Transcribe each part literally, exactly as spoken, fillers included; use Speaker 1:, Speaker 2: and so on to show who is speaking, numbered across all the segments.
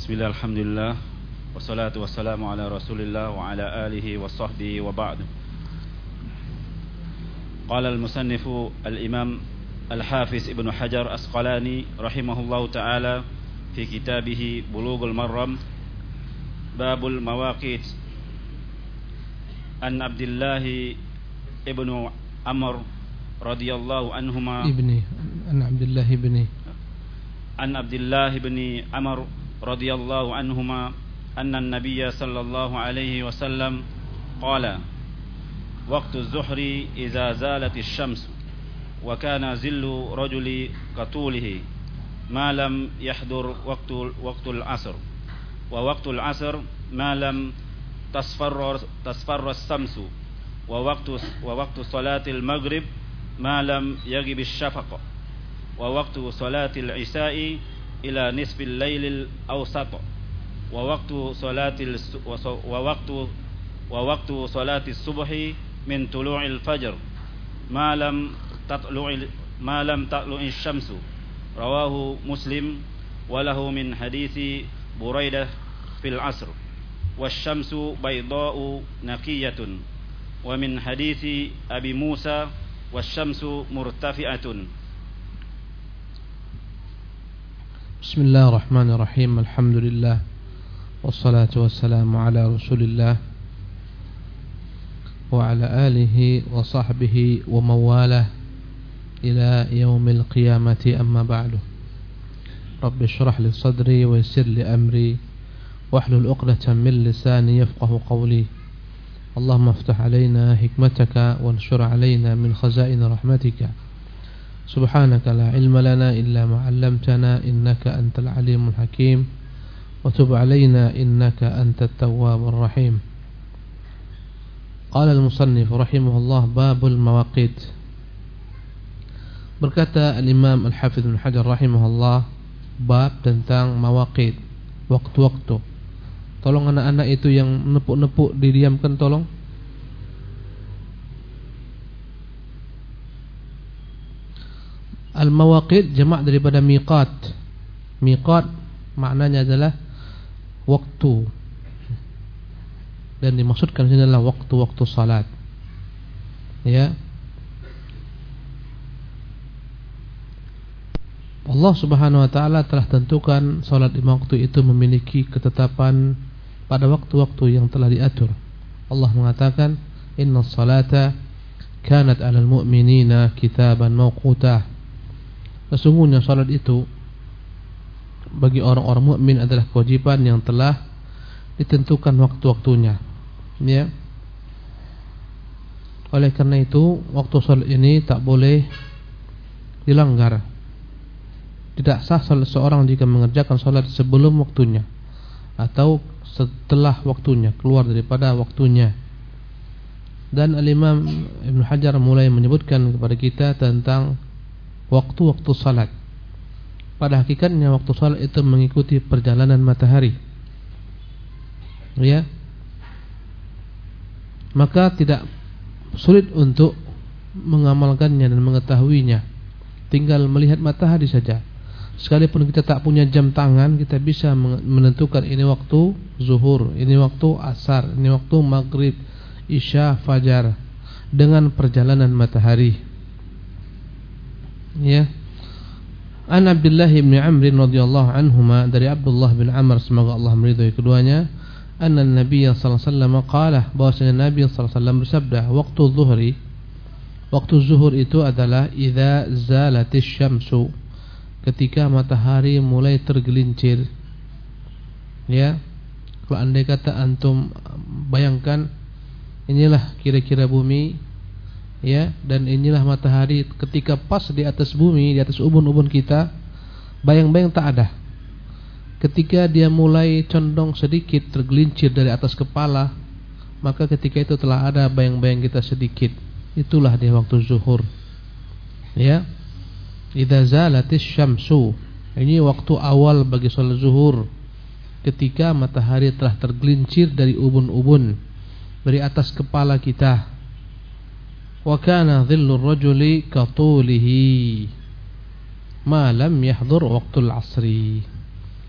Speaker 1: Bismillah, alhamdulillah, wassalatu wassalamu ala rasulillah wa ala alihi wa sahbihi wa ba'du. Qala al-musannifu al-imam al-hafiz Ibnu Hajar Asqalani rahimahullahu ta'ala fi kitabihi Bulughul Marram, babul mawaqit. An Abdullah ibnu Amr radhiyallahu anhuma
Speaker 2: ibni an Abdullah ibni
Speaker 1: an Abdullah ibni Amr radhiyallahu anhuma anna an-nabiy sallallahu alaihi wasallam qala waqtu az-zuhri idza zalat asy-syams wa kana zillu rajuli qatulihi ma lam yahdur waqtu waqtul asr wa waqtul asr ma lam tasfarra tasfarra as-samsu wa waqtu wa waqtu salatil maghrib ma lam yaghib asy-shafaq wa waqtu salatil isya'i ila nisfil lailil awsat wa waqtu salatil wa waqtu wa waqtu salatis subhi min tulu'il fajr ma lam tatlu'il ma lam tatlu'ish syamsu. Rawahu Muslim wa lahu min hadithi Buraidah fil asr wasyamsu bayda'u naqiyatun wa min hadithi Abi Musa wasyamsu murtafi'atun.
Speaker 2: Bismillahirrahmanirrahim. Alhamdulillah wassalatu wassalamu ala Rasulillah wa ala alihi wa sahbihi wa mawalah ila yaumil qiyamati, amma ba'du. Rabbi shrah li sadri wa yassir li amri wahlul 'uqdatam min lisani yafqahu qawli. Allahumma iftah 'alaina hikmataka wanshur 'alaina min khazain rahmatika. Subhanaka la ilma lana illa ma 'allamtana innaka antal alimul hakim wa tub 'alaina innaka antat tawwabur rahim. Qala al-musannif rahimahullah babul mawaqit. Berkata al-Imam Al-Hafidz Ibnu Hajar rahimahullah, bab tentang mawaqit, waktu-waktu. Tolong anak-anak itu yang nepuk-nepuk didiamkan tolong. Al-mawaqit jamak daripada miqat. Miqat maknanya adalah waktu, dan dimaksudkan sini adalah waktu-waktu salat. Ya. Allah Subhanahu wa taala telah tentukan salat lima waktu itu memiliki ketetapan pada waktu-waktu yang telah diatur. Allah mengatakan, "Innas salata kanat 'alal mu'minina kitaban mawquta." Sesungguhnya salat itu bagi orang-orang mukmin adalah kewajiban yang telah ditentukan waktu-waktunya. Ya. Oleh karena itu, waktu salat ini tak boleh dilanggar. Tidak sah salat seorang jika mengerjakan salat sebelum waktunya atau setelah waktunya, keluar daripada waktunya. Dan Al-Imam Ibnu Hajar mulai menyebutkan kepada kita tentang waktu-waktu salat. Pada hakikatnya waktu salat itu mengikuti perjalanan matahari. Ya. Maka tidak sulit untuk mengamalkannya dan mengetahuinya. Tinggal melihat matahari saja. Sekalipun kita tak punya jam tangan, kita bisa menentukan ini waktu zuhur, ini waktu asar, ini waktu maghrib, isya, fajar, dengan perjalanan matahari. Ya. An Abdullah bin Amr radhiyallahu anhuma, dari Abdullah bin Amr semoga Allah meridhai keduanya, anna Nabi sallallahu alaihi wasallam qala, bahwasanya Nabi sallallahu alaihi wasallam bersabda, waktu zuhri, waktu zuhur itu adalah idza zalatis syamsu, ketika matahari mulai tergelincir. Ya. Kalau andai kata antum bayangkan, inilah kira-kira bumi, ya, dan inilah matahari ketika pas di atas bumi, di atas ubun-ubun kita, bayang-bayang tak ada. Ketika dia mulai condong sedikit tergelincir dari atas kepala, maka ketika itu telah ada bayang-bayang kita sedikit. Itulah dia waktu zuhur. Ya. Idza zalatis syamsu, ini waktu awal bagi salat zuhur, ketika matahari telah tergelincir dari ubun-ubun, dari atas kepala kita. Wa kana dhillu rajuli katulihi ma lam yahdur waqtul asri.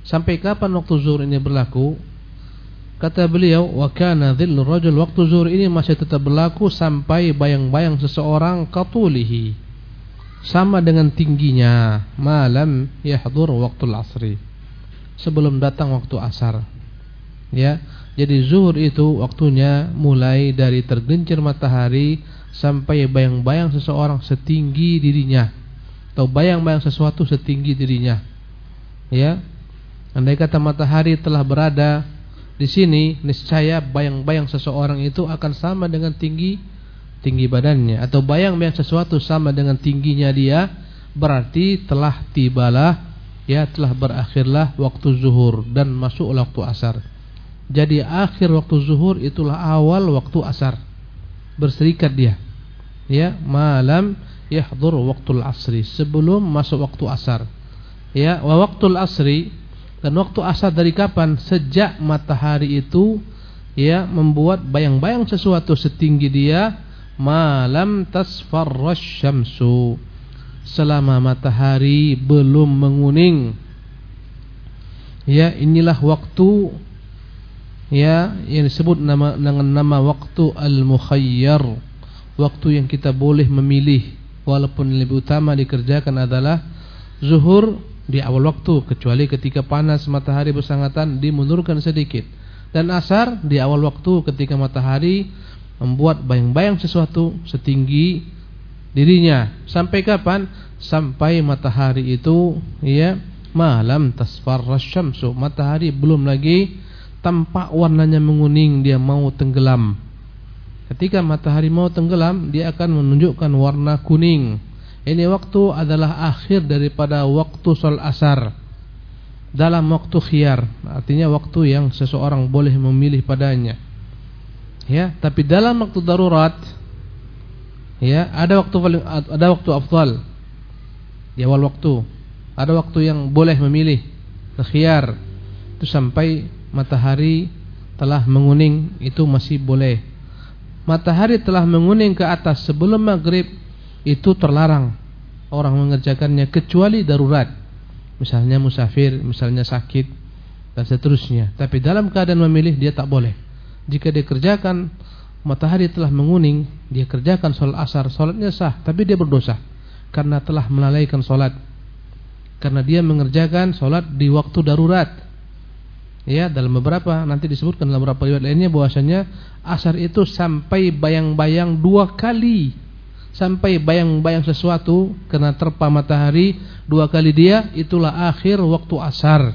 Speaker 2: Sampai kapan waktu zuhur ini berlaku? Kata beliau, wa kana dhillu rajul, waktu zuhur ini masih tetap berlaku sampai bayang-bayang seseorang katulihi, sama dengan tingginya, malam yahdur waktul asri, sebelum datang waktu asar. Ya, jadi zuhur itu waktunya mulai dari tergelincir matahari sampai bayang-bayang seseorang setinggi dirinya, atau bayang-bayang sesuatu setinggi dirinya. Ya, andai kata matahari telah berada di sini, niscaya bayang-bayang seseorang itu akan sama dengan tinggi tinggi badannya, atau bayang-bayang sesuatu sama dengan tingginya dia, berarti telah tibalah, ya, telah berakhirlah waktu zuhur dan masuk waktu asar. Jadi akhir waktu zuhur itulah awal waktu asar, berserikat dia. Ya, malam yahdur waktul asri, sebelum masuk waktu asar. Ya, wa waktul asri, dan waktu asar dari kapan? Sejak matahari itu, ya, membuat bayang-bayang sesuatu setinggi dia, malam tasfarrash syamsu, selama matahari belum menguning. Ya, inilah waktu, ya, yang disebut nama dengan nama waktu al-mukhayyar, waktu yang kita boleh memilih, walaupun lebih utama dikerjakan adalah zuhur di awal waktu, kecuali ketika panas matahari bersangatan dimundurkan sedikit, dan asar di awal waktu ketika matahari membuat bayang-bayang sesuatu setinggi dirinya. Sampai kapan? Sampai matahari itu, ya, malam tasfarrash syamsu, matahari belum lagi tampak warnanya menguning, dia mau tenggelam. Ketika matahari mau tenggelam, dia akan menunjukkan warna kuning. Ini waktu adalah akhir daripada waktu salat asar, dalam waktu khiyar, artinya waktu yang seseorang boleh memilih padanya. Ya, tapi dalam waktu darurat, ya, ada waktu paling, ada waktu afdal di awal waktu, ada waktu yang boleh memilih, khiyar, itu sampai matahari telah menguning, itu masih boleh. Matahari telah menguning ke atas sebelum maghrib, itu terlarang orang mengerjakannya, kecuali darurat, misalnya musafir, misalnya sakit, dan seterusnya. Tapi dalam keadaan memilih, dia tak boleh. Jika dia kerjakan matahari telah menguning, dia kerjakan sholat asar, sholatnya sah, tapi dia berdosa karena telah melalaikan sholat, karena dia mengerjakan sholat di waktu darurat. Ya, dalam beberapa, nanti disebutkan dalam beberapa riwayat lainnya bahwasanya asar itu sampai bayang-bayang dua kali, sampai bayang-bayang sesuatu kena terpa matahari dua kali dia, itulah akhir waktu asar.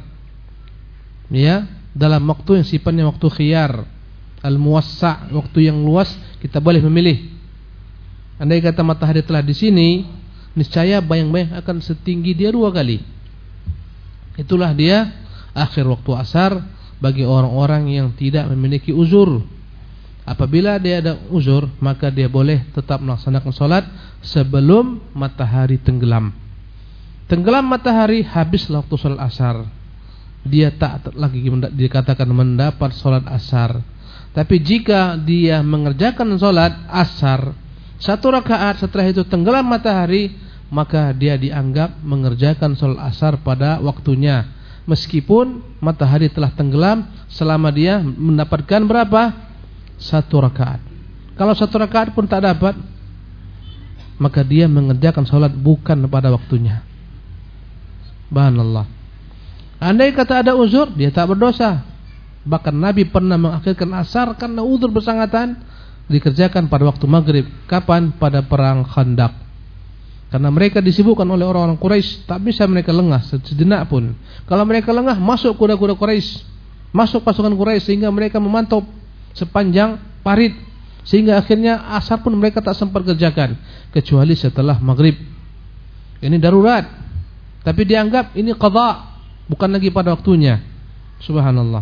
Speaker 2: Ya, dalam waktu yang sifatnya waktu khiyar, al-muwassa', waktu yang luas, kita boleh memilih. Andai kata matahari telah di sini, niscaya bayang-bayang akan setinggi dia dua kali. Itulah dia akhir waktu asar bagi orang-orang yang tidak memiliki uzur. Apabila dia ada uzur, maka dia boleh tetap melaksanakan sholat sebelum matahari tenggelam. Tenggelam matahari, habis waktu sholat asar, dia tak lagi dikatakan mendapat sholat asar. Tapi jika dia mengerjakan sholat asar satu rakaat, setelah itu tenggelam matahari, maka dia dianggap mengerjakan sholat asar pada waktunya, meskipun matahari telah tenggelam, selama dia mendapatkan berapa? Satu rakaat. Kalau satu rakaat pun tak dapat, maka dia mengerjakan sholat bukan pada waktunya. Subhanallah. Andai kata ada uzur, dia tak berdosa. Bahkan Nabi pernah mengakhirkan asar karena uzur bersangatan, dikerjakan pada waktu maghrib. Kapan? Pada perang Khandaq. Karena mereka disibukkan oleh orang-orang Quraisy, tak bisa mereka lengah sejenak pun. Kalau mereka lengah, masuk kuda-kuda Quraisy, masuk pasukan Quraisy, sehingga mereka memantau sepanjang parit, sehingga akhirnya asar pun mereka tak sempat kerjakan, kecuali setelah maghrib. Ini darurat, tapi dianggap ini qadha, bukan lagi pada waktunya. Subhanallah.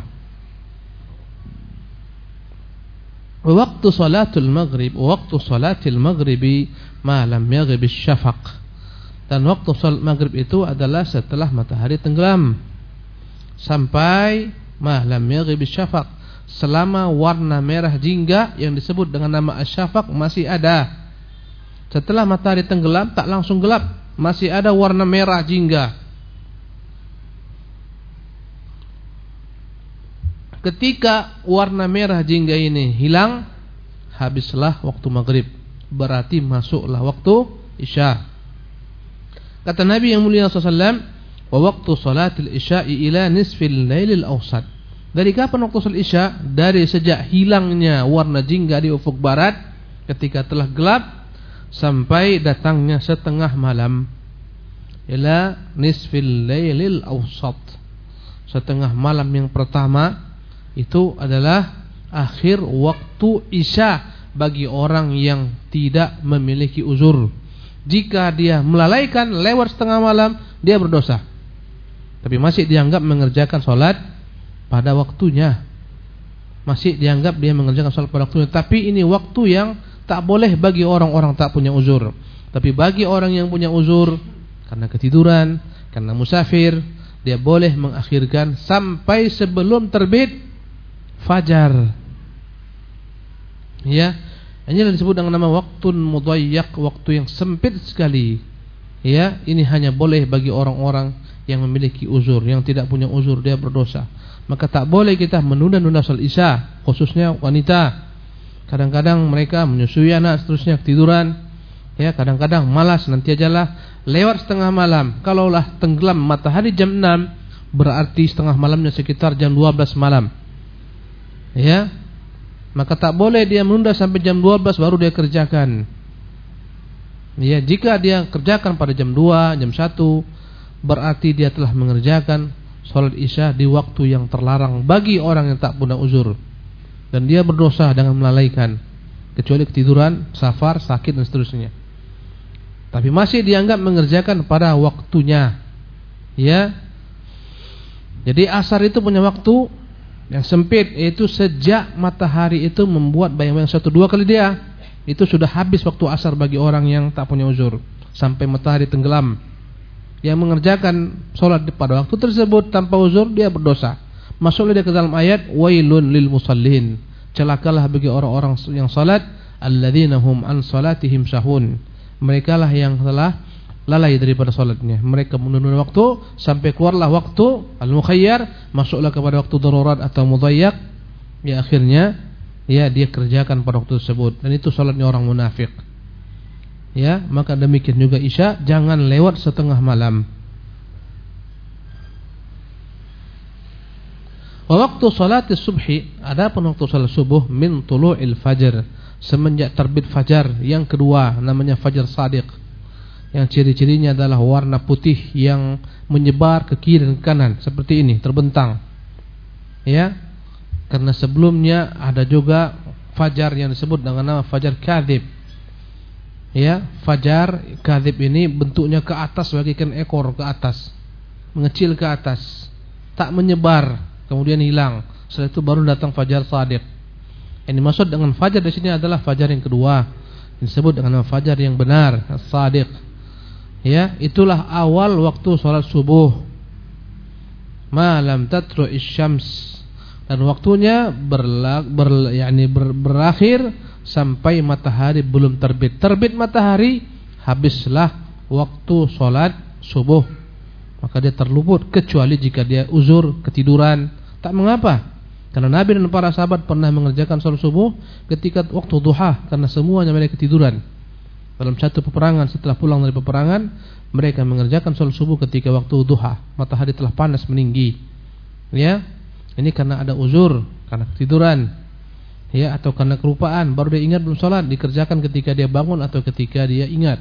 Speaker 2: Waktu salatul maghrib, waktu salatil maghribi ma lam yaghib asy-syafaq. Dan waktu salat maghrib itu adalah setelah matahari tenggelam sampai ma lam yaghib asy-syafaq, selama warna merah jingga yang disebut dengan nama asy-syafaq masih ada. Setelah matahari tenggelam tak langsung gelap, masih ada warna merah jingga. Ketika warna merah jingga ini hilang, habislah waktu maghrib, berarti masuklah waktu isya. Kata Nabi yang mulia sallallahu alaihi wasallam, wa waktu salatil isya'i ila nisfil lailil awsat. Dari kapan waktu salat isya? Dari sejak hilangnya warna jingga di ufuk barat ketika telah gelap sampai datangnya setengah malam. Ila nisfil lailil awsat. Setengah malam yang pertama itu adalah akhir waktu isya bagi orang yang tidak memiliki uzur. Jika dia melalaikan lewat setengah malam, dia berdosa. Tapi masih dianggap mengerjakan sholat pada waktunya. Masih dianggap dia mengerjakan sholat pada waktunya. Tapi ini waktu yang tak boleh bagi orang-orang tak punya uzur. Tapi bagi orang yang punya uzur, karena ketiduran, karena musafir, dia boleh mengakhirkan sampai sebelum terbit fajar. Ya, ini disebut dengan nama waktu mudayyak, waktu yang sempit sekali. Ya, ini hanya boleh bagi orang-orang yang memiliki uzur. Yang tidak punya uzur, dia berdosa. Maka tak boleh kita menunda-nunda salat isya, khususnya wanita. Kadang-kadang mereka menyusui anak, seterusnya ketiduran. Ya, kadang-kadang malas, nanti ajalah lewat setengah malam. Kalaulah tenggelam matahari jam enam, berarti setengah malamnya sekitar jam dua belas malam. Ya, maka tak boleh dia menunda sampai jam dua belas baru dia kerjakan. Ya, jika dia kerjakan pada jam dua, jam satu, berarti dia telah mengerjakan salat isya di waktu yang terlarang bagi orang yang tak punya uzur. Dan dia berdosa dengan melalaikan, kecuali ketiduran, safar, sakit dan seterusnya. Tapi masih dianggap mengerjakan pada waktunya. Ya. Jadi asar itu punya waktu yang sempit, yaitu sejak matahari itu membuat bayang-bayang satu dua kali dia, itu sudah habis waktu asar bagi orang yang tak punya uzur sampai matahari tenggelam. Yang mengerjakan sholat pada waktu tersebut tanpa uzur, dia berdosa. Masuklah dia ke dalam ayat wailun lil musallin, celakalah bagi orang-orang yang salat, alladzina hum an salatihim sahun, mereka lah yang telah lalai daripada salatnya. Mereka menunda waktu sampai keluarlah waktu al-mukhayyar, masuklah kepada waktu darurat atau mudayyak. Ya, akhirnya ya dia kerjakan pada waktu tersebut, dan itu salatnya orang munafik. Ya, maka demikian juga isya, jangan lewat setengah malam. Wa waktu salatis subhi, adapun waktu salat subuh, min tulu'il fajr, semenjak terbit fajar yang kedua, namanya fajar shadiq. Yang ciri-cirinya adalah warna putih yang menyebar ke kiri dan kanan seperti ini, terbentang. Ya. Karena sebelumnya ada juga fajar yang disebut dengan nama fajar kadzib. Ya, fajar kadzib ini bentuknya ke atas bagaikan ekor ke atas, mengecil ke atas, tak menyebar, kemudian hilang. Setelah itu baru datang fajar shadiq. Yang dimaksud dengan fajar di sini adalah fajar yang kedua, yang disebut dengan nama fajar yang benar, as-shadiq. Ya, itulah awal waktu salat subuh. Malam tatlu'is syams, dan waktunya berla, ber, yani ber, berakhir sampai matahari belum terbit. Terbit matahari, habislah waktu salat subuh. Maka dia terluput, kecuali jika dia uzur, ketiduran, tak mengapa. Karena Nabi dan para sahabat pernah mengerjakan salat subuh ketika waktu duha, karena semuanya mereka ketiduran. Dalam satu peperangan, setelah pulang dari peperangan, mereka mengerjakan salat subuh ketika waktu duha, matahari telah panas meninggi. Ya, ini karena ada uzur, karena ketiduran, ya, atau karena kelupaan, baru dia ingat belum salat, dikerjakan ketika dia bangun atau ketika dia ingat.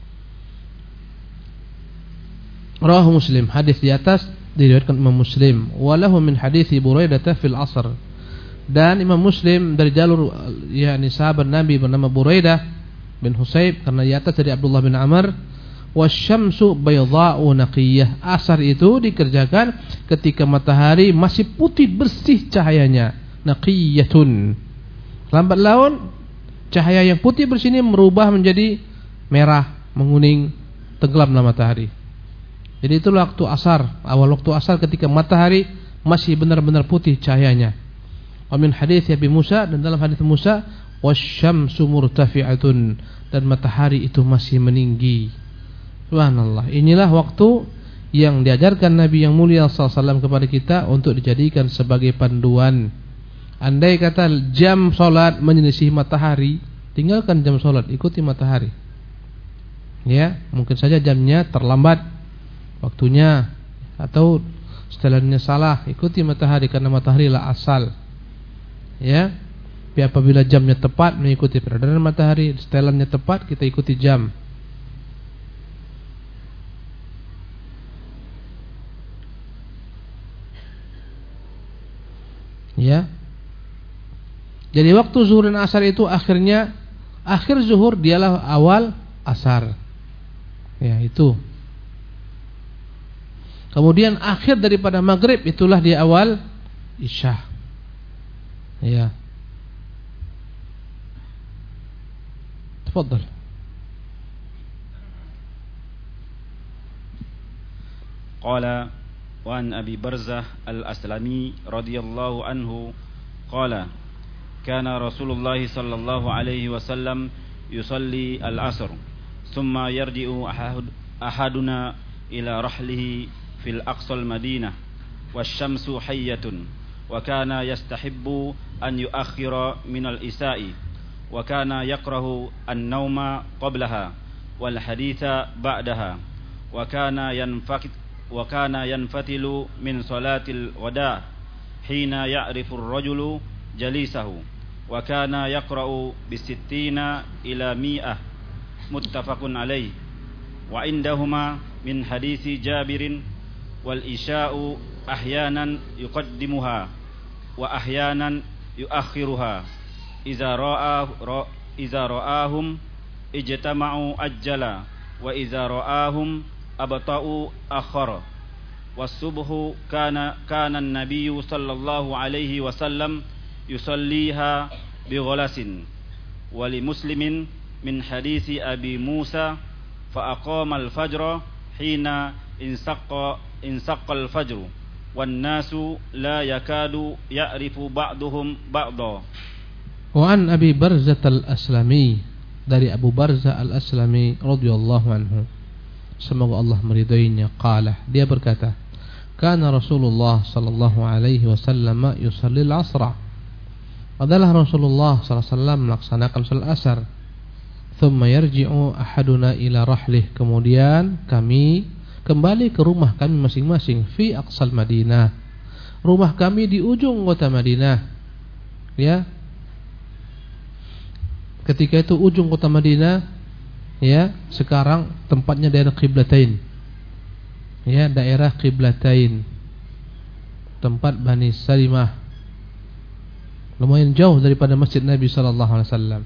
Speaker 2: Rawahu Muslim, hadis di atas diriwayatkan Imam Muslim. Walahu min hadits Buraidah fil asr, dan Imam Muslim dari jalur yakni sahabat Nabi bernama Buraidah bin Husayb, karena di atas dari Abdullah bin Amr. Wasyamsu baydha'u naqiyah, asar itu dikerjakan ketika matahari masih putih bersih cahayanya, naqiyatun. Lambat laun cahaya yang putih bersih ini merubah menjadi merah, menguning, tenggelamlah matahari. Jadi itulah waktu asar, awal waktu asar ketika matahari masih benar-benar putih cahayanya. Wa min hadits Abi Musa, dan dalam hadis Musa, wasyamsu murtafi'atun, dan matahari itu masih meninggi. Subhanallah. Inilah waktu yang diajarkan Nabi yang mulia sallallahu alaihi wasallam kepada kita untuk dijadikan sebagai panduan. Andai kata jam solat menyelisih matahari, tinggalkan jam solat, ikuti matahari. Ya, mungkin saja jamnya terlambat waktunya atau setelannya salah, ikuti matahari karena matahari lah asal. Ya. Tapi apabila jamnya tepat, mengikuti peredaran matahari, setelannya tepat, kita ikuti jam. Ya. Jadi waktu zuhur dan asar itu akhirnya akhir zuhur dialah awal asar. Ya, itu. Kemudian akhir daripada maghrib itulah dia awal isya. Ya. تفضل.
Speaker 1: قال وعن أبي برزة الأسلمي رضي الله عنه قال كان رسول الله صلى الله عليه وسلم يصلي العصر ثم يرجع أحدنا إلى رحله في الأقصى المدينة والشمس حية وكان يستحب أن يؤخر من الإساء وكان يكره النوم قبلها والحديث بعدها وكان ينفك وكان ينفتل من صلاة الغداء حين يعرف الرجل جليسه وكان يقرأ بستين إلى مئة متفق عليه وعندهما من حديث جابر والإشاء أحيانا يقدمها وأحيانا يؤخرها إذا رأى إذا رآهم اجتمعوا أجلا وإذا رآهم أبطأوا أخر والصبح كان كان النبي صلى الله عليه وسلم يصليها بغلس ولمسلم من حديث أبي موسى فأقام الفجر حين انسق انسق الفجر والناس لا يكاد يعرف بعضهم بعضا.
Speaker 2: Wa an Abi Barzah al-Aslami, dari Abu Barzah al-Aslami radhiyallahu anhu, semoga Allah meridainya, qala, dia berkata, kana Rasulullah sallallahu alaihi wasallam yusalli al-asra, adalah Rasulullah sallallahu alaihi wasallam melaksanakan salat asar, thumma yarji'u ahaduna ila rahlih, kemudian kami kembali ke rumah kami masing-masing, fi aqsal Madinah, rumah kami di ujung kota Madinah. Ya, ketika itu ujung kota Madinah, ya, sekarang tempatnya daerah Qiblatain. Ya, daerah Qiblatain. Tempat Bani Salimah. Lumayan jauh daripada Masjid Nabi sallallahu alaihi wasallam.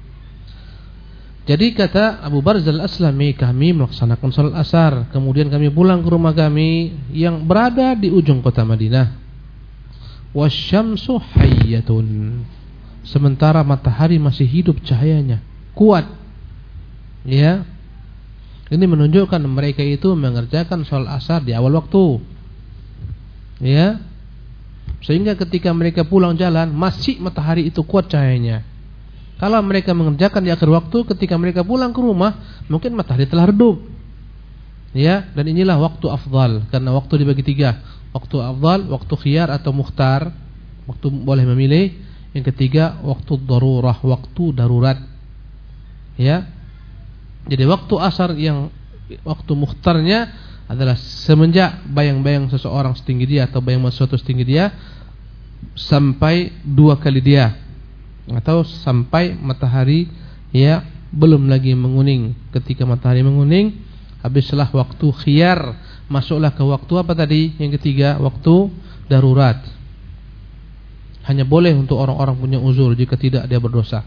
Speaker 2: Jadi kata Abu Barzah al-Aslami, kami melaksanakan salat asar, kemudian kami pulang ke rumah kami yang berada di ujung kota Madinah. Wasyamsu hayyatun, sementara matahari masih hidup cahayanya, kuat. Ya. Ini menunjukkan mereka itu mengerjakan salat asar di awal waktu. Ya. Sehingga ketika mereka pulang jalan, masih matahari itu kuat cahayanya. Kalau mereka mengerjakan di akhir waktu, ketika mereka pulang ke rumah, mungkin matahari telah redup. Ya, dan inilah waktu afdal, karena waktu dibagi tiga. Waktu afdal, waktu khiyar atau mukhtar, waktu boleh memilih. Yang ketiga, waktu darurah, waktu darurat. Ya. Jadi waktu asar yang waktu mukhtarnya adalah semenjak bayang-bayang seseorang setinggi dia atau bayang sesuatu setinggi dia sampai dua kali dia, atau sampai matahari ya belum lagi menguning. Ketika matahari menguning, habislah waktu khiyar, masuklah ke waktu apa tadi? Yang ketiga, waktu darurat. Hanya boleh untuk orang-orang punya uzur, jika tidak dia berdosa.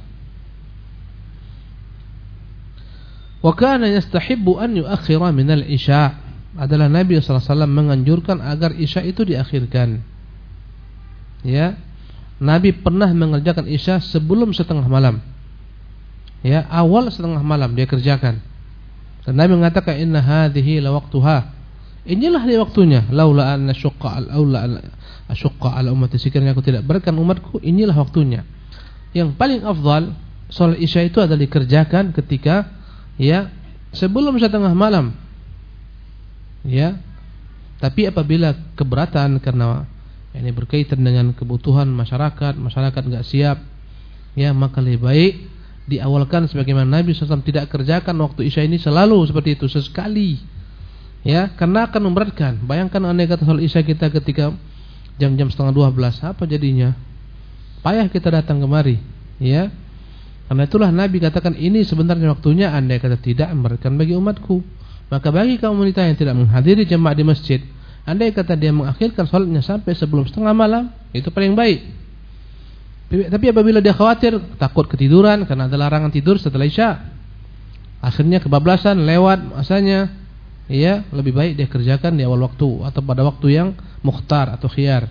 Speaker 2: Wa kana yastahibbu an yuakhkhira min al-isya, adalah Nabi sallallahu alaihi wasallam menganjurkan agar isya itu diakhirkan. Ya, Nabi pernah mengerjakan isya sebelum setengah malam. Ya, awal setengah malam dia kerjakan. Dan Nabi mengatakan inna hadhihi la waqtuha, inilah dia waktunya. Laula an asyqa al-aula asyqa ala ummati, sekiranya aku tidak beratkan umatku, inilah waktunya. Yang paling afdal salat isya itu adalah dikerjakan ketika ya sebelum setengah malam. Ya, Tapi apabila keberatan karena ini berkaitan dengan kebutuhan masyarakat, masyarakat enggak siap, ya maka lebih baik diawalkan sebagaimana Nabi shallallahu alaihi wasallam tidak kerjakan waktu Isya ini selalu seperti itu, sesekali. Ya, karena akan memberatkan. Bayangkan andai kata salat Isya kita ketika jam-jam setengah dua belas, apa jadinya? Payah kita datang kemari, ya. Karena itulah Nabi katakan ini sebenarnya waktunya andai kata tidak memberatkan bagi umatku. Maka bagi kaum wanita yang tidak menghadiri jemaah di masjid, andai kata dia mengakhirkan salatnya sampai sebelum setengah malam, itu paling baik. Tapi apabila dia khawatir, takut ketiduran karena ada larangan tidur setelah Isya, akhirnya kebablasan lewat masanya, ya lebih baik dia kerjakan di awal waktu atau pada waktu yang mukhtar atau khiyar.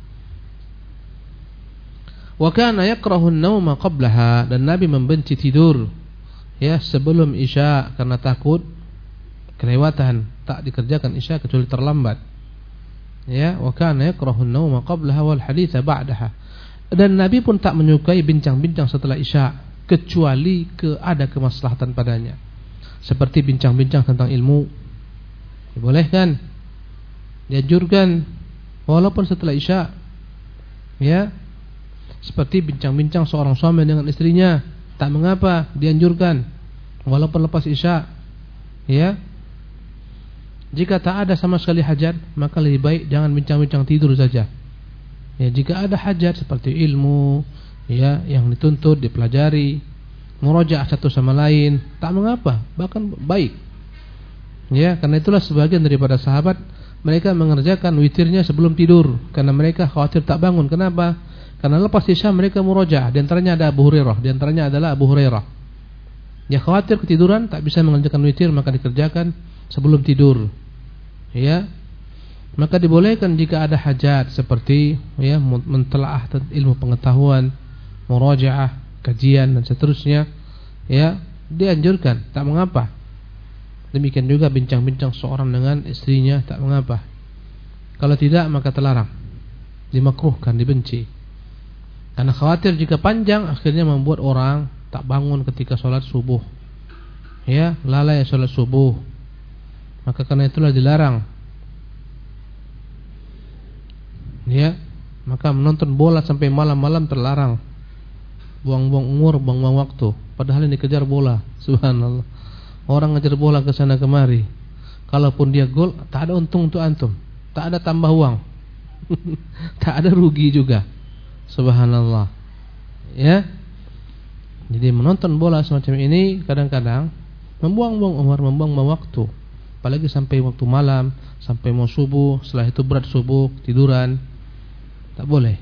Speaker 2: Wa kana yakrahu an-nauma qablaha, dan Nabi membenci tidur ya sebelum Isya karena takut kelewatan, tak dikerjakan Isya kecuali terlambat. Ya, wa kana yakrahu an-nauma qablaha wal haditsa ba'daha. Dan Nabi pun tak menyukai bincang-bincang setelah Isya kecuali ke ada kemaslahatan padanya. Seperti bincang-bincang tentang ilmu. Dibolehkan, dianjurkan walaupun setelah Isya. Ya. Seperti bincang-bincang seorang suami dengan istrinya, tak mengapa, dianjurkan walaupun lepas Isya. Ya. Jika tak ada sama sekali hajat, maka lebih baik jangan bincang-bincang tidur saja. Ya, jika ada hajat seperti ilmu, ya yang dituntut, dipelajari, murajaah satu sama lain, tak mengapa, bahkan baik. Ya, karena itulah sebagian daripada sahabat mereka mengerjakan witirnya sebelum tidur karena mereka khawatir tak bangun. Kenapa? Karena lepas Isya mereka murajaah. Di antaranya ada Abu Hurairah, di antaranya adalah Abu Hurairah. Dia khawatir ketiduran, tak bisa mengerjakan witir, maka dikerjakan sebelum tidur. Ya. Maka dibolehkan jika ada hajat seperti ya mentelaah ilmu pengetahuan, murajaah, kajian dan seterusnya, ya dianjurkan, tak mengapa. Demikian juga bincang-bincang seorang dengan istrinya, tak mengapa. Kalau tidak maka terlarang, dimakruhkan, dibenci. Karena khawatir jika panjang akhirnya membuat orang tak bangun ketika sholat subuh, ya lalai sholat subuh. Maka karena itulah dilarang. Ya, maka menonton bola sampai malam-malam terlarang. Buang-buang umur, buang-buang waktu. Padahal yang dikejar bola. Subhanallah. Orang ngejar bola ke sana kemari. Kalaupun dia gol, tak ada untung untuk antum. Tak ada tambah uang. Tak ada rugi juga. Subhanallah. Ya. Jadi menonton bola semacam ini kadang-kadang membuang-buang umur, membuang-buang waktu. Apalagi sampai waktu malam, sampai mau subuh, setelah itu berat subuh, tiduran. Tak boleh.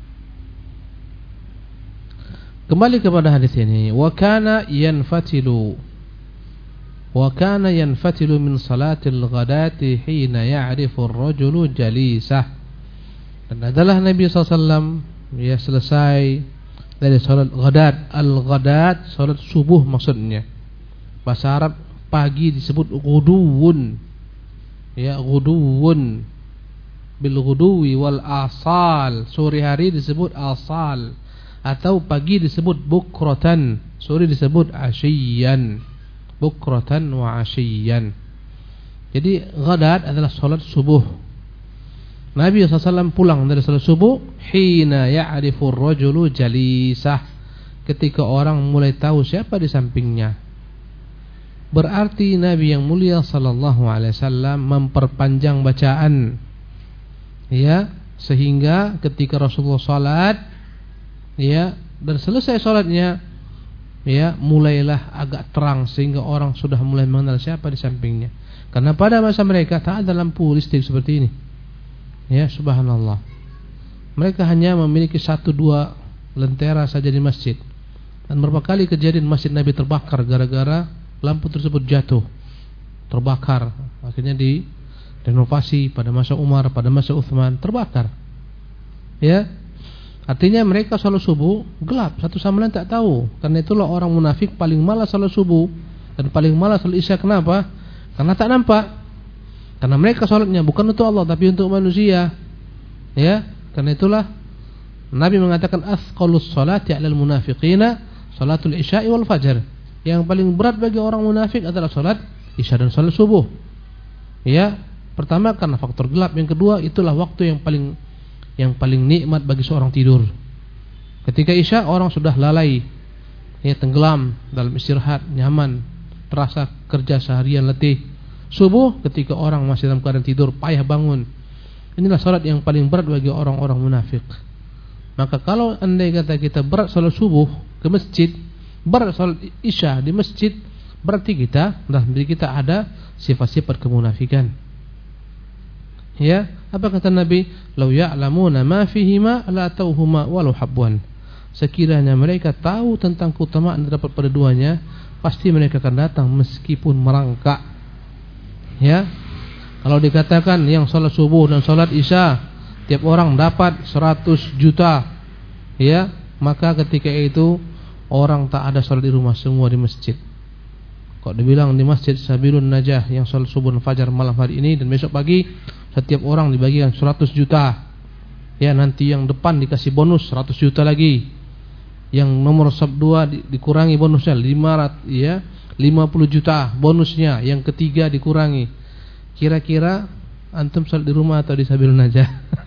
Speaker 2: Kembali kepada hadis ini, wa kana yanfatilu wa kana yanfatilu min salatil ghadati hina ya'rifu ar-rajulu jalisah. Dan adalah Nabi sallallahu alaihi wasallam ya selesai dari salat ghadat. Al-ghadat salat subuh maksudnya. Bahasa Arab pagi disebut ghuduwun. Ya, ghuduwun. Bil ghuduwi wal asal, sore hari disebut asal, atau pagi disebut bukratan, sore disebut asyiyan. Bukratan wa asyiyan. Jadi ghadat adalah salat subuh. Nabi sallallahu alaihi wasallam pulang dari salat subuh hina ya'rifu ar-rajulu jalisah, ketika orang mulai tahu siapa di sampingnya. Berarti Nabi yang mulia sallallahu alaihi wasallam memperpanjang bacaan. Ya, sehingga ketika Rasulullah salat, ya, dan selesai salatnya, ya, mulailah agak terang sehingga orang sudah mulai mengenal siapa di sampingnya. Karena pada masa mereka tak ada lampu listrik seperti ini. Ya, subhanallah. Mereka hanya memiliki satu dua lentera saja di masjid. Dan berapa kali kejadian masjid Nabi terbakar gara-gara lampu tersebut jatuh, terbakar. Akhirnya di renovasi pada masa Umar, pada masa Uthman, terbakar. Ya. Artinya mereka salat subuh gelap, satu sama lain tak tahu. Karena itulah orang munafik paling malas salat subuh dan paling malas salat Isya. Kenapa? Karena tak nampak. Karena mereka salatnya bukan untuk Allah tapi untuk manusia. Ya. Karena itulah Nabi mengatakan athqalus salati 'alal munafiqina salatul isya'i wal fajr. Yang paling berat bagi orang munafik adalah salat Isya dan salat subuh. Ya. Pertama karena faktor gelap, yang kedua itulah waktu yang paling yang paling nikmat bagi seorang tidur. Ketika Isya orang sudah lalai, ya, tenggelam dalam istirahat, nyaman, terasa kerja seharian letih. Subuh ketika orang masih dalam keadaan tidur, payah bangun. Inilah salat yang paling berat bagi orang-orang munafik. Maka kalau andai kata kita berat salat subuh ke masjid, berat salat Isya di masjid, berarti kita dalam diri kita ada sifat-sifat kemunafikan. Ya, apa kata Nabi? Lau ya'lamuna ma fihima la tauhuma walau habwan. Sekiranya mereka tahu tentang keutamaan yang terdapat pada duanya, pasti mereka akan datang meskipun merangkak. Ya, kalau dikatakan yang salat subuh dan salat Isya tiap orang dapat seratus juta, ya, maka ketika itu orang tak ada salat di rumah, semua di masjid. Kok dibilang di masjid Sabilun Najah yang salat subuh dan fajar malam hari ini dan besok pagi, setiap orang dibagikan seratus juta. Ya, nanti yang depan dikasih bonus seratus juta lagi. Yang nomor sub dua di, dikurangi bonusnya lima ratus, ya, lima puluh juta bonusnya. Yang ketiga dikurangi. Kira-kira antum salat di rumah atau di Sabilun Najah?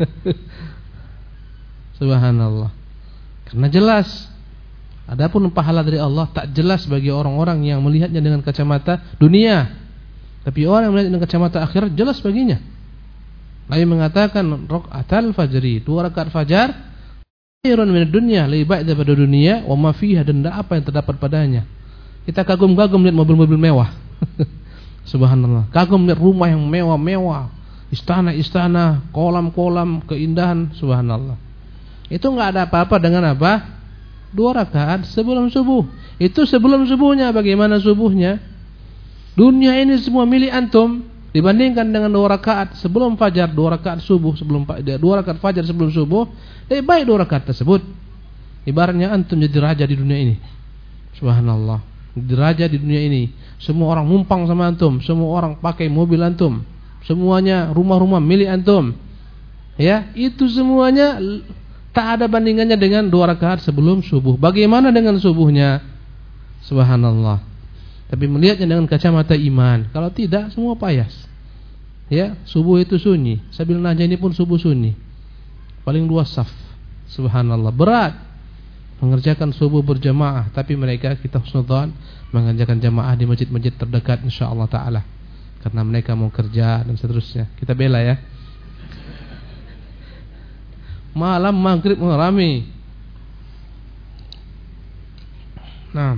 Speaker 2: Subhanallah. Karena jelas. Adapun pahala dari Allah tak jelas bagi orang-orang yang melihatnya dengan kacamata dunia. Tapi orang yang melihat dengan kacamata akhirat jelas baginya. Nabi mengatakan rakaatul fajri, dua rakaat fajar, khairun minad dunya, lebih baik daripada dunia, wa ma fiha, dan apa yang terdapat padanya. Kita kagum-kagum lihat mobil-mobil mewah. Subhanallah. Kagum lihat rumah yang mewah-mewah, istana-istana, kolam-kolam, keindahan, subhanallah. Itu enggak ada apa-apa dengan apa? Dua rakaat sebelum subuh. Itu sebelum subuhnya. Bagaimana subuhnya? Dunia ini semua milik antum, dibandingkan dengan dua rakaat sebelum fajar, dua rakaat subuh sebelum dua rakaat fajar sebelum subuh, lebih baik dua rakaat tersebut. Ibaratnya antum jadi raja di dunia ini. Subhanallah. Jadi raja di dunia ini. Semua orang numpang sama antum, semua orang pakai mobil antum, semuanya rumah-rumah milik antum. Ya, itu semuanya tak ada bandingannya dengan dua rakaat sebelum subuh. Bagaimana dengan subuhnya? Subhanallah. Tapi melihatnya dengan kacamata iman. Kalau tidak, semua payas. Ya, subuh itu sunyi. Sabilun Najah ini pun subuh sunyi. Paling dua saf. Subhanallah. Berat mengerjakan subuh berjamaah, tapi mereka kita husnudzon mengerjakan jamaah di masjid-masjid terdekat insyaallah taala. Karena mereka mau kerja dan seterusnya. Kita bela ya. Malam maghrib rame. Nah,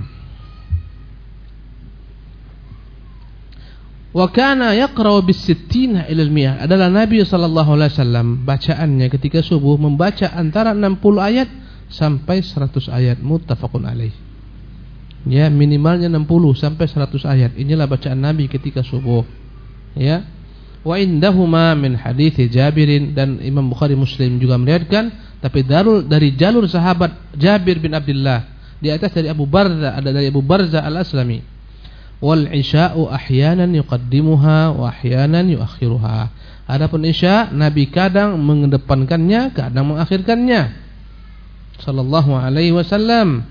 Speaker 2: wa kana yaqra'u bis-sittina ila al-mi'ah. Adalah Nabi sallallahu alaihi wasallam bacaannya ketika subuh membaca antara enam puluh ayat sampai seratus ayat, muttafaqun alaih. Ya, minimalnya enam puluh sampai seratus ayat. Inilah bacaan Nabi ketika subuh. Ya. Wa indahuma min hadits Jabirin, dan Imam Bukhari Muslim juga meriwayatkan, tapi darul dari jalur sahabat Jabir bin Abdullah, di atas dari Abu Barza, ada dari Abu Barza Al-Aslami. Wal isya'u ahyanan yuqaddimuha wa ahyanan yuakhiruha. Adapun isya Nabi kadang mengedepankannya, kadang mengakhirkannya. Sallallahu alaihi wasallam.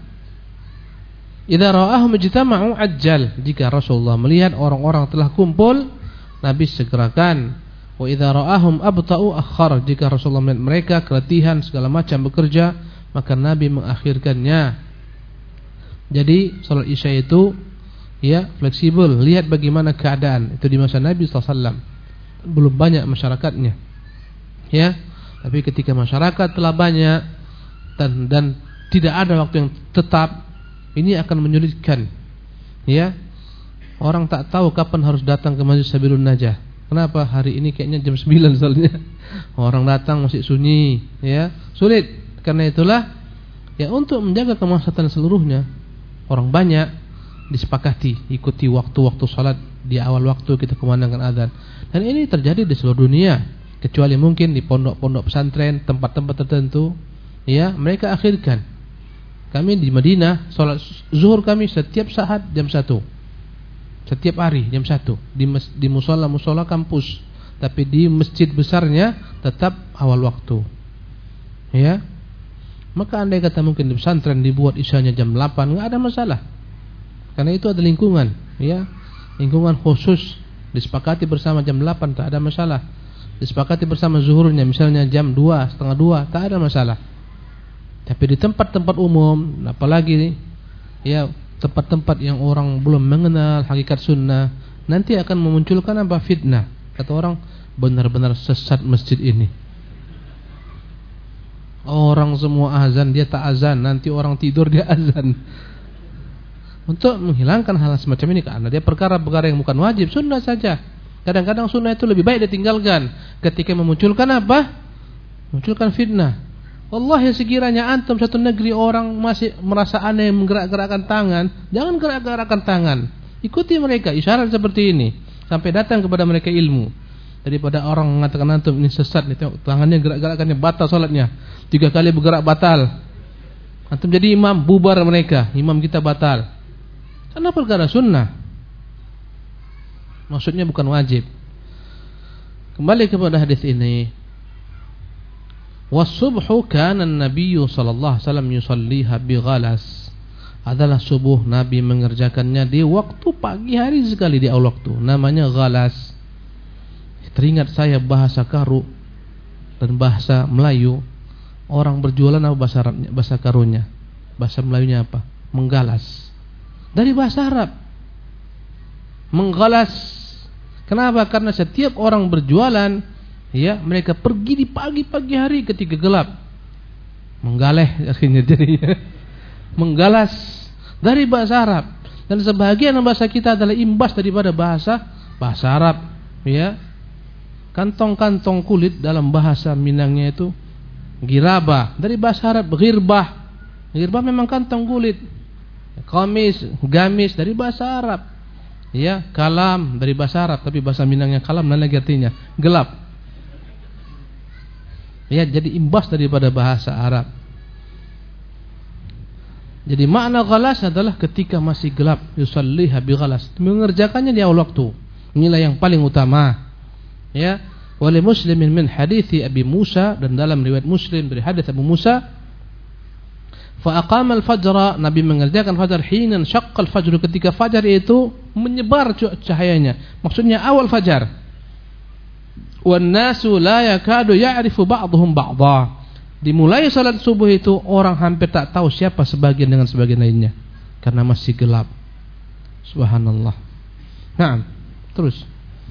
Speaker 2: Idza ra'ahum ijtama'u ajjal. Jika Rasulullah melihat orang-orang telah kumpul, Nabi segerakan. Wa idza ra'ahum abta'u akhar. Jika Rasulullah melihat mereka keletihan segala macam bekerja, maka Nabi mengakhirkannya. Jadi salat Isya itu ya fleksibel, lihat bagaimana keadaan. Itu di masa Nabi sallallahu alaihi wasallam belum banyak masyarakatnya. Ya, tapi ketika masyarakat telah banyak dan dan tidak ada waktu yang tetap, ini akan menyulitkan. Ya. Orang tak tahu kapan harus datang ke Masjid Sabilun Najah. Kenapa hari ini kayaknya jam sembilan soalnya. Orang datang masih sunyi, ya. Sulit. Karena itulah ya, untuk menjaga kemaslahatan seluruhnya, orang banyak disepakati ikuti waktu-waktu salat di awal waktu kita kumandangkan azan. Dan ini terjadi di seluruh dunia, kecuali mungkin di pondok-pondok pesantren, tempat-tempat tertentu, ya, mereka akhirkan. Kami di Madinah salat zuhur kami setiap saat jam satu. Setiap hari jam satu di mes, di musola-musola kampus, tapi di masjid besarnya tetap awal waktu. Ya. Maka andai kata mungkin di pesantren dibuat isyanya jam delapan, enggak ada masalah. Karena itu ada lingkungan, ya. Lingkungan khusus, disepakati bersama jam delapan, tak ada masalah. Disepakati bersama zuhurnya misalnya jam dua, setengah dua, tak ada masalah. Tapi di tempat-tempat umum, apalagi ya tempat-tempat yang orang belum mengenal hakikat sunnah, nanti akan memunculkan apa? Fitnah. Kata orang, benar-benar sesat masjid ini. Orang semua azan, dia tak azan. Nanti orang tidur, dia azan. Untuk menghilangkan hal semacam ini, karena dia perkara-perkara yang bukan wajib, sunnah saja. Kadang-kadang sunnah itu lebih baik ditinggalkan ketika memunculkan apa? Memunculkan fitnah. Wallahi sekiranya antum satu negeri orang masih merasa aneh menggerak-gerakkan tangan, jangan gerak-gerakkan tangan. Ikuti mereka isyarat seperti ini sampai datang kepada mereka ilmu. Daripada orang mengatakan antum ini sesat, nih tengok tangannya gerak-gerakannya batal salatnya. Tiga kali bergerak batal. Antum jadi imam, bubar mereka, imam kita batal. Karena perkara sunnah. Maksudnya bukan wajib. Kembali kepada hadis ini. Was-subhu kana an-nabiy sallallahu alaihi wasallam yusalliha bighalas. Adalah subuh Nabi mengerjakannya di waktu pagi hari sekali di awal waktu. Namanya ghalas. Teringat saya bahasa Karu dan bahasa Melayu. Orang berjualan apa bahasa Arabnya? Bahasa Karunya. Bahasa Melayunya apa? Menggalas. Dari bahasa Arab. Menggalas. Kenapa? Karena setiap orang berjualan, ya, mereka pergi di pagi-pagi hari ketika gelap. Menggaleh akhirnya jadinya. Menggalas dari bahasa Arab. Dan sebahagian bahasa kita adalah imbas daripada bahasa bahasa Arab, ya. Kantong-kantong kulit dalam bahasa Minangnya itu girabah, dari bahasa Arab ghirbah. Ghirbah memang kantong kulit. Qamis, gamis dari bahasa Arab. Ya, kalam dari bahasa Arab, tapi bahasa Minangnya kalam dan lagi artinya gelap. Ya, jadi imbas daripada bahasa Arab. Jadi makna ghalas adalah ketika masih gelap, yusalliha bighalas, mengerjakannya di awal waktu. Inilah yang paling utama. Ya, wali Muslimin min hadithi Abi Musa, dan dalam riwayat Muslim dari hadis Abu Musa, fa aqama al-fajr, Nabi mengerjakan fajar hina syaqqa al-fajr, ketika fajar itu menyebar cahayanya. Maksudnya awal fajar. Wan nasu la yakadu ya'rifu ba'dhum ba'dha. Dimulai salat subuh itu orang hampir tak tahu siapa sebagian dengan sebagian lainnya karena masih gelap. Subhanallah. Naam. Terus.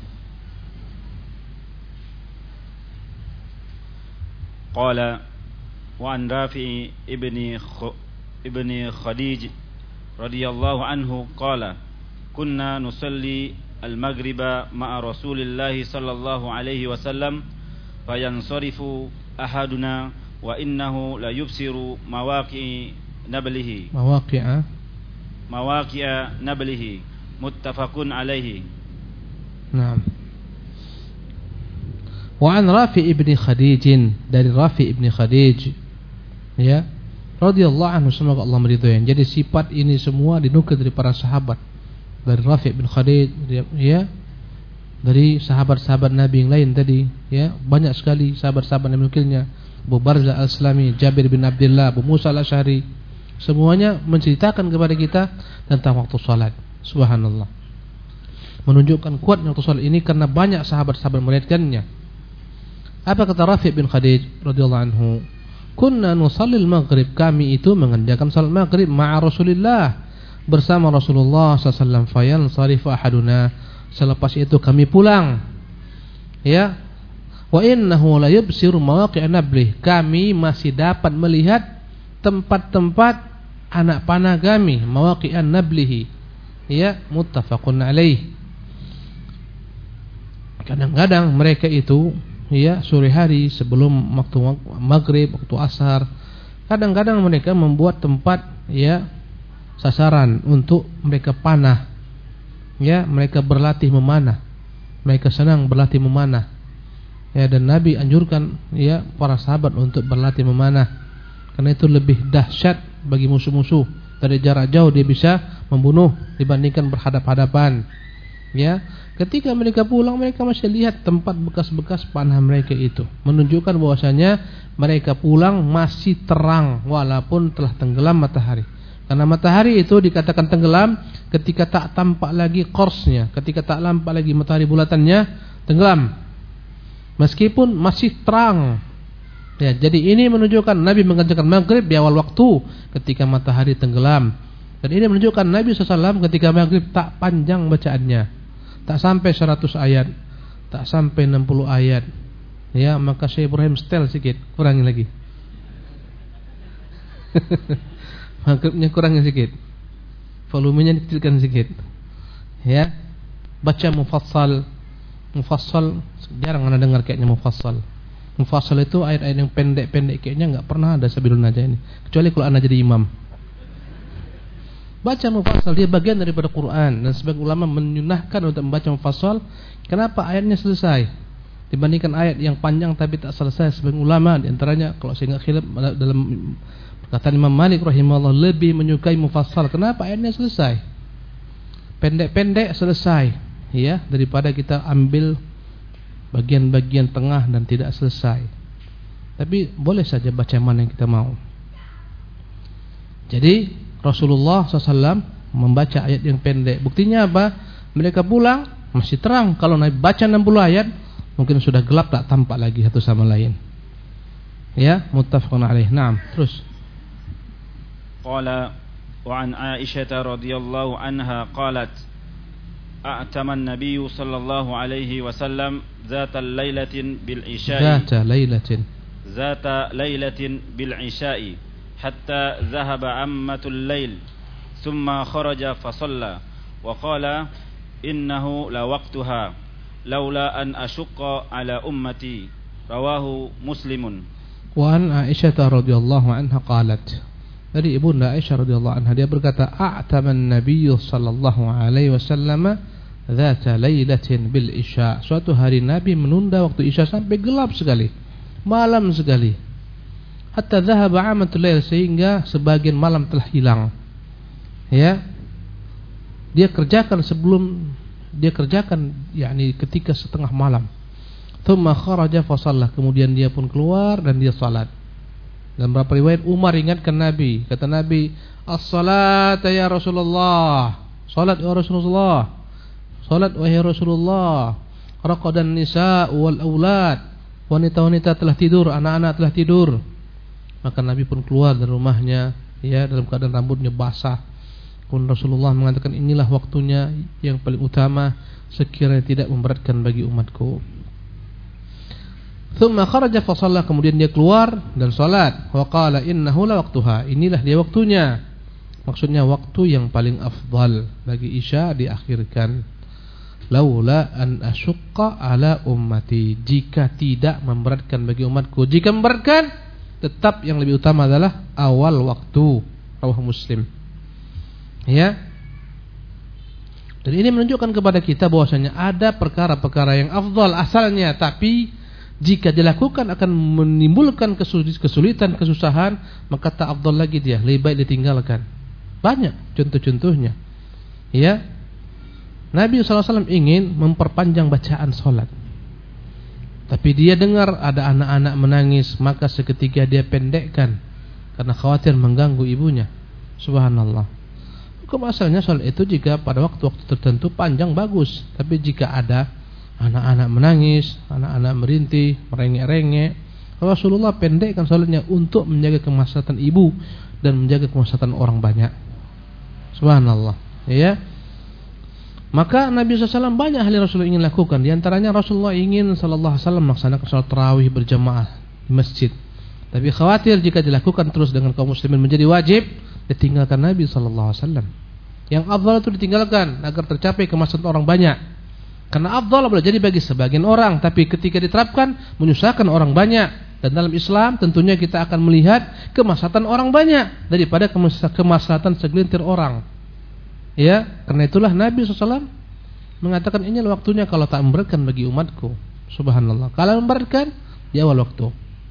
Speaker 1: Qala wa an Rafi ibni ibni Khadij radhiyallahu anhu qala kunna nusalli al-maghriba ma'a Rasulillahi sallallahu alaihi wasallam fayansarifu ahaduna wa innahu la yubsiru mawaqi nablihi
Speaker 2: mawaqi'a
Speaker 1: mawaqi'a nablihi muttafaqun alaihi.
Speaker 2: Naam. Wa an Rafi ibni Khadij, dari Rafi ibni Khadij, ya, radhiyallahu anhu, semoga Allah meridhoinya. Jadi sifat ini semua dinukil dari para sahabat. Dari Rafi bin Khadij, ya, dari sahabat-sahabat Nabi yang lain tadi, ya, banyak sekali sahabat-sahabat yang menukilnya. Abu Barzah Al-Aslami, Jabir bin Abdullah, Abu Musa Al-Asy'ari, semuanya menceritakan kepada kita tentang waktu salat. Subhanallah. Menunjukkan kuatnya waktu salat ini karena banyak sahabat-sahabat meriwayatkannya. Apa kata Rafi bin Khadij radhiyallahu anhu? Kunna nusallil maghrib, kami itu mengerjakan salat maghrib ma'a Rasulillah, bersama Rasulullah sallallahu alaihi wasallam. Fayansarifu ahaduna, selepas itu kami pulang. Ya. Wa innahu la yubsiru mawaqi'a nablih, kami masih dapat melihat tempat-tempat anak panah kami, mawaqi'an nablihi. Ya, muttafaqun alaih. Kadang-kadang mereka itu, ya, sore hari sebelum waktu maghrib, waktu asar, kadang-kadang mereka membuat tempat, ya, sasaran untuk mereka panah. Ya, mereka berlatih memanah. Mereka senang berlatih memanah. Ya, dan Nabi anjurkan, ya, para sahabat untuk berlatih memanah. Karena itu lebih dahsyat bagi musuh-musuh. Dari jarak jauh dia bisa membunuh dibandingkan berhadap-hadapan. Ya, ketika mereka pulang, mereka masih lihat tempat bekas-bekas panah mereka itu, menunjukkan bahwasanya mereka pulang masih terang walaupun telah tenggelam matahari. Karena matahari itu dikatakan tenggelam ketika tak tampak lagi qorsnya, ketika tak nampak lagi matahari bulatannya, tenggelam. Meskipun masih terang. Ya, jadi ini menunjukkan Nabi mengerjakan maghrib di awal waktu ketika matahari tenggelam. Dan ini menunjukkan Nabi shallallahu alaihi wasallam ketika maghrib tak panjang bacaannya, tak sampai seratus ayat, tak sampai enam puluh ayat. Ya, maka Syekh Ibrahim setel sedikit, kurangi lagi. Maghribnya kurangin sedikit, volumenya dikecilkan sedikit. Ya, baca mufassal. Mufassal jarang anda dengar kayaknya mufassal. Mufassal itu ayat-ayat yang pendek-pendek, kayaknya nggak pernah ada Sabilun Najah ini, kecuali kalau anda jadi imam. Baca mufassal, dia bagian daripada Quran, dan sebagian ulama menyunahkan untuk membaca mufassal. Kenapa? Ayatnya selesai dibandingkan ayat yang panjang tapi tak selesai. Sebagian ulama, di antaranya kalau saya nggak khilaf dalam perkataan Imam Malik rahimahullah, lebih menyukai mufassal. Kenapa? Ayatnya selesai, pendek-pendek selesai, ya, daripada kita ambil bagian-bagian tengah dan tidak selesai. Tapi boleh saja baca mana yang kita mau. Jadi Rasulullah shallallahu alaihi wasallam membaca ayat yang pendek. Buktinya apa? Mereka pulang masih terang. Kalau Nabi baca enam puluh ayat, mungkin sudah gelap, tak tampak lagi satu sama lain. Ya, muttafaqun alaih. Naam, terus.
Speaker 1: Qala wa an Aisyah radhiyallahu anha qalat a'tama an-nabiy sallallahu alaihi wasallam zata lailatin bil isya'i
Speaker 2: zata lailatin
Speaker 1: zata lailatin bil isya'i hatta dhahaba ammatul lail thumma kharaja fa shalla wa qala innahu la waqtuha laula an ashqa ala ummati rawahu Muslimun.
Speaker 2: Wa an Aisyah radhiyallahu anha qalat, dari ibunda Aisyah radhiyallahu anha, dia berkata, a'taman nabiyyu sallallahu alaihi wasallam dzata lailatin bil isya. Suatu hari Nabi menunda waktu isya sampai gelap sekali, malam sekali. Hatta dhahaba amatul lail, sehingga sebagian malam telah hilang. Ya. Dia kerjakan sebelum dia kerjakan yakni ketika setengah malam. Tsumma kharaja fa shalla, kemudian dia pun keluar dan dia salat. Dalam beberapa riwayat Umar ingatkan Nabi, kata Nabi, "As-salata ya Rasulullah." Salat ya Rasulullah. Salat wahai Rasulullah. Raqadan nisa wal aulad. Wanita-wanita telah tidur, anak-anak telah tidur. Maka Nabi pun keluar dari rumahnya, ya, dalam keadaan rambutnya basah. Pun Rasulullah mengatakan, inilah waktunya yang paling utama sekiranya tidak memberatkan bagi umatku. Tsumma kharaja fa shalla, kemudian dia keluar dan salat. Wa qala innahu la waqtuha, inilah dia waktunya. Maksudnya waktu yang paling afdal bagi isya diakhirkan. Laula an asyqa ala ummati, jika tidak memberatkan bagi umatku. Jika memberatkan, tetap yang lebih utama adalah awal waktu. Rawahu Muslim. Ya. Dan ini menunjukkan kepada kita bahwasanya ada perkara-perkara yang afdal asalnya, tapi jika dilakukan akan menimbulkan kesulitan, kesusahan, maka tak afdal lagi dia, lebih baik ditinggalkan. Banyak contoh-contohnya. Ya. Nabi shallallahu alaihi wasallam ingin memperpanjang bacaan salat, tapi dia dengar ada anak-anak menangis, maka seketika dia pendekkan karena khawatir mengganggu ibunya. Subhanallah. Hukum asalnya salat itu jika pada waktu-waktu tertentu panjang bagus, tapi jika ada anak-anak menangis, anak-anak merintih, merengek-rengek, Rasulullah pendekkan salatnya untuk menjaga kemaslahatan ibu dan menjaga kemaslahatan orang banyak. Subhanallah. Ya. Maka Nabi shallallahu alaihi wasallam banyak hal yang Rasulullah ingin lakukan. Di antaranya Rasulullah ingin sallallahu alaihi wasallam melaksanakan salat tarawih berjamaah di masjid. Tapi khawatir jika dilakukan terus dengan kaum muslimin menjadi wajib, ditinggalkan Nabi sallallahu alaihi wasallam. Yang afdal itu ditinggalkan agar tercapai kemaslahatan orang banyak. Karena afdal boleh jadi bagi sebagian orang, tapi ketika diterapkan menyusahkan orang banyak. Dan dalam Islam tentunya kita akan melihat kemaslahatan orang banyak daripada kemaslahatan segelintir orang. Ya, karena itulah Nabi shallallahu alaihi wasallam mengatakan inilah waktunya kalau tak memberatkan bagi umatku. Subhanallah. Kalau memberatkan di awal waktu.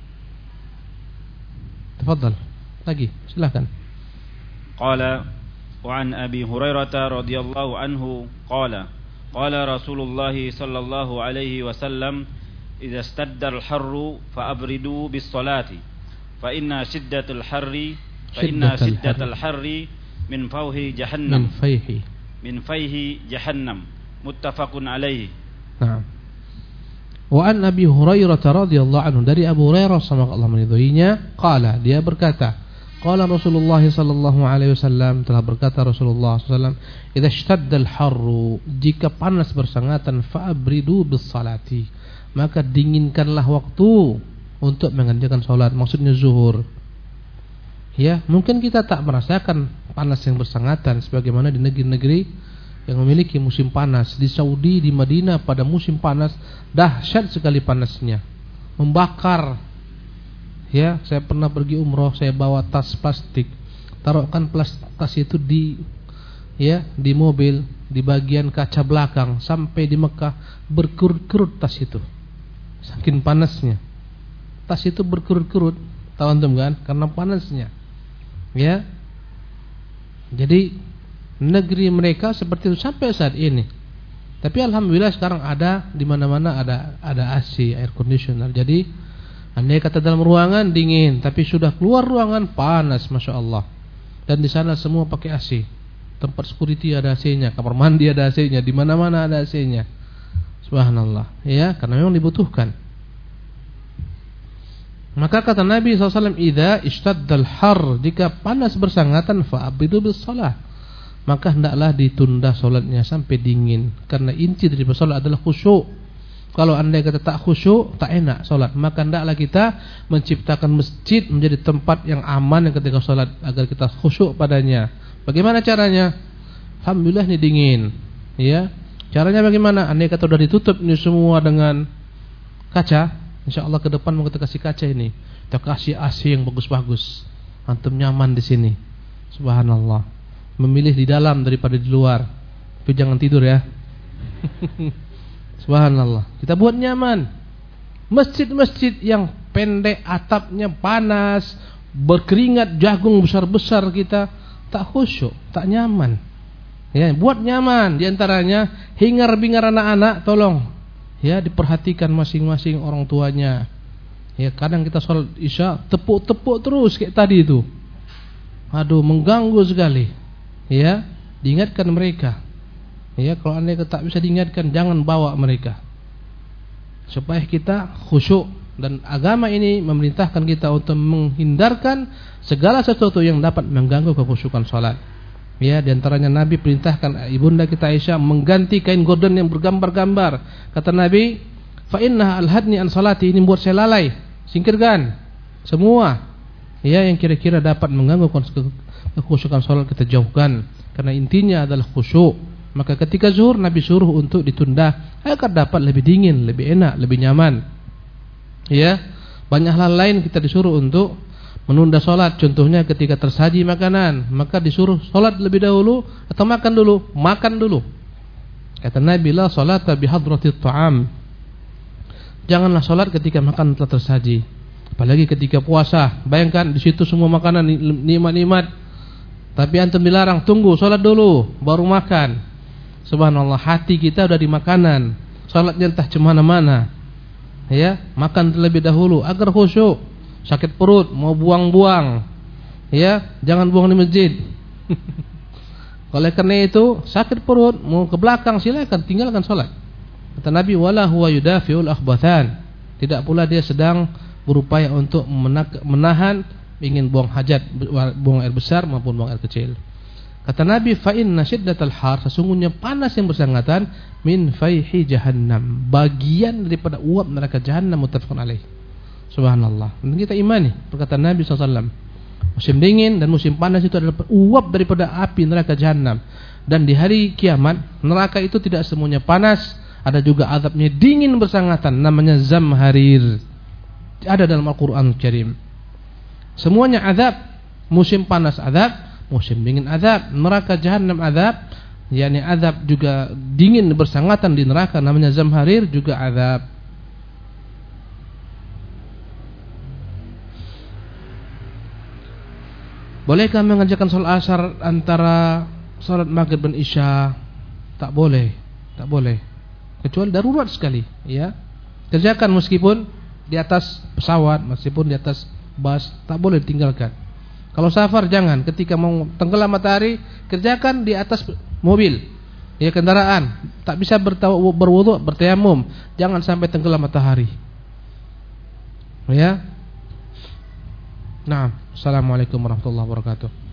Speaker 2: Tafadhal. Lagi, silakan.
Speaker 1: Qala wa an Abi Hurairah radhiyallahu anhu qala qala Rasulullah sallallahu alaihi wasallam idza istadda al-harru fa abridu bis-salati fa inna shiddatal harri fa inna shiddatal harri min fauhi
Speaker 2: min
Speaker 1: jahannam
Speaker 2: faihi.
Speaker 1: min faihi jahannam muttafaqun alaihi.
Speaker 2: Nah. Wa an Abi Hurairah radhiyallahu anhu, dari Abu Hurairah semoga Allah meridhoinya, qala, dia berkata, qala Rasulullah sallallahu alaihi wasallam, telah berkata Rasulullah sallallahu alaihi wasallam, idza ishtadda al-harru, jika panas bersangatan, fa'abridu bis salati, maka dinginkanlah waktu untuk mengerjakan salat, maksudnya zuhur. Ya, mungkin kita tak merasakan panas yang bersangatan sebagaimana di negeri-negeri yang memiliki musim panas. Di Saudi, di Madinah pada musim panas dahsyat sekali panasnya, membakar. Ya, saya pernah pergi umroh, saya bawa tas plastik, taruhkan tas itu di ya di mobil, di bagian kaca belakang, sampai di Mekah berkerut-kerut tas itu, saking panasnya. Tas itu berkerut-kerut, tahu antum kan, karena panasnya. Ya, jadi negeri mereka seperti itu sampai saat ini. Tapi alhamdulillah sekarang ada di mana-mana ada ada A C, air conditioner. Jadi andai kata dalam ruangan dingin, tapi sudah keluar ruangan panas, masya Allah. Dan di sana semua pakai A C. Tempat security ada A C-nya, kamar mandi ada A C-nya, di mana-mana ada A C-nya. Subhanallah. Ya, karena memang dibutuhkan. Maka kata Nabi shallallahu alaihi wasallam, idza ishtaddal har, jika panas bersangatan, fa'abidu bis shalah, maka hendaklah ditunda solatnya sampai dingin. Karena inti dari solat adalah khusyuk. Kalau andai kata tak khusyuk, tak enak solat, maka hendaklah kita menciptakan masjid menjadi tempat yang aman yang ketika solat, agar kita khusyuk padanya. Bagaimana caranya? Alhamdulillah ini dingin. Ya, caranya bagaimana? Andai kata sudah ditutup ini semua dengan kaca, insya Allah ke depan mau kita kasih kaca ini, kita kasih A C yang bagus-bagus, antum nyaman di sini. Subhanallah. Memilih di dalam daripada di luar. Tapi jangan tidur ya. Subhanallah. Kita buat nyaman. Masjid-masjid yang pendek atapnya panas, berkeringat jagung besar-besar, kita tak khusyuk, tak nyaman. Ya, buat nyaman. Di antaranya hingar-bingar anak-anak, tolong ya diperhatikan masing-masing orang tuanya. Ya, kadang kita sholat isya tepuk-tepuk terus kayak tadi itu. Aduh, mengganggu sekali. Ya, diingatkan mereka. Ya, kalau anda tak bisa diingatkan, jangan bawa mereka, supaya kita khusyuk. Dan agama ini memerintahkan kita untuk menghindarkan segala sesuatu yang dapat mengganggu kekhusyukan salat. Ya, di antaranya Nabi perintahkan ibunda kita Aisyah mengganti kain gorden yang bergambar-gambar. Kata Nabi, fa innaha alhadni an salati, ini buat saya lalai, singkirkan semua ya yang kira-kira dapat mengganggu kekhusyukan salat, kita jauhkan. Karena intinya adalah khusyuk. Maka ketika zuhur Nabi suruh untuk ditunda agar dapat lebih dingin, lebih enak, lebih nyaman. Ya, banyak hal lain kita disuruh untuk menunda salat. Contohnya ketika tersaji makanan, maka disuruh salat lebih dahulu atau makan dulu? Makan dulu. Kata Nabi, la salata bihadratit ta'am, janganlah salat ketika makan telah tersaji. Apalagi ketika puasa. Bayangkan di situ semua makanan nikmat-nikmat, tapi antum dilarang tunggu salat dulu baru makan. Subhanallah, hati kita udah di makanan, salatnya entah cemana-mana. Ya, makan terlebih dahulu agar khusyuk. Sakit perut mau buang-buang, ya jangan buang di masjid. Oleh karena itu, sakit perut mau ke belakang, silakan tinggalkan salat. Kata Nabi, wala huwa yudafiul akhbathan, tidak pula dia sedang berupaya untuk menahan ingin buang hajat, buang air besar maupun buang air kecil. Kata Nabi, fa inna syiddatal har, sesungguhnya panas yang bersangatan, min faihi jahannam, bagian daripada uap neraka jahannam, muttafaqun alaih. Subhanallah. Dan kita imani perkataan Nabi shallallahu alaihi wasallam, musim dingin dan musim panas itu adalah uap daripada api neraka jahannam. Dan di hari kiamat neraka itu tidak semuanya panas, ada juga azabnya dingin bersangatan, namanya zamharir. Ada dalam Al-Quran Karim. Semuanya azab, musim panas azab, musim dingin azab, neraka jahannam azab, yakni azab juga dingin bersangatan di neraka, namanya zamharir, juga azab. Bolehkah mengerjakan salat asar antara salat maghrib dan isya? Tak boleh, tak boleh. Kecuali darurat sekali, ya. Kerjakan meskipun di atas pesawat, meskipun di atas bus, tak boleh ditinggalkan. Kalau safar jangan, ketika mau tenggelam matahari kerjakan di atas mobil, ya kendaraan, tak bisa berwudu, bertayamum, jangan sampai tenggelam matahari. Ya. Nah, assalamualaikum warahmatullahi wabarakatuh.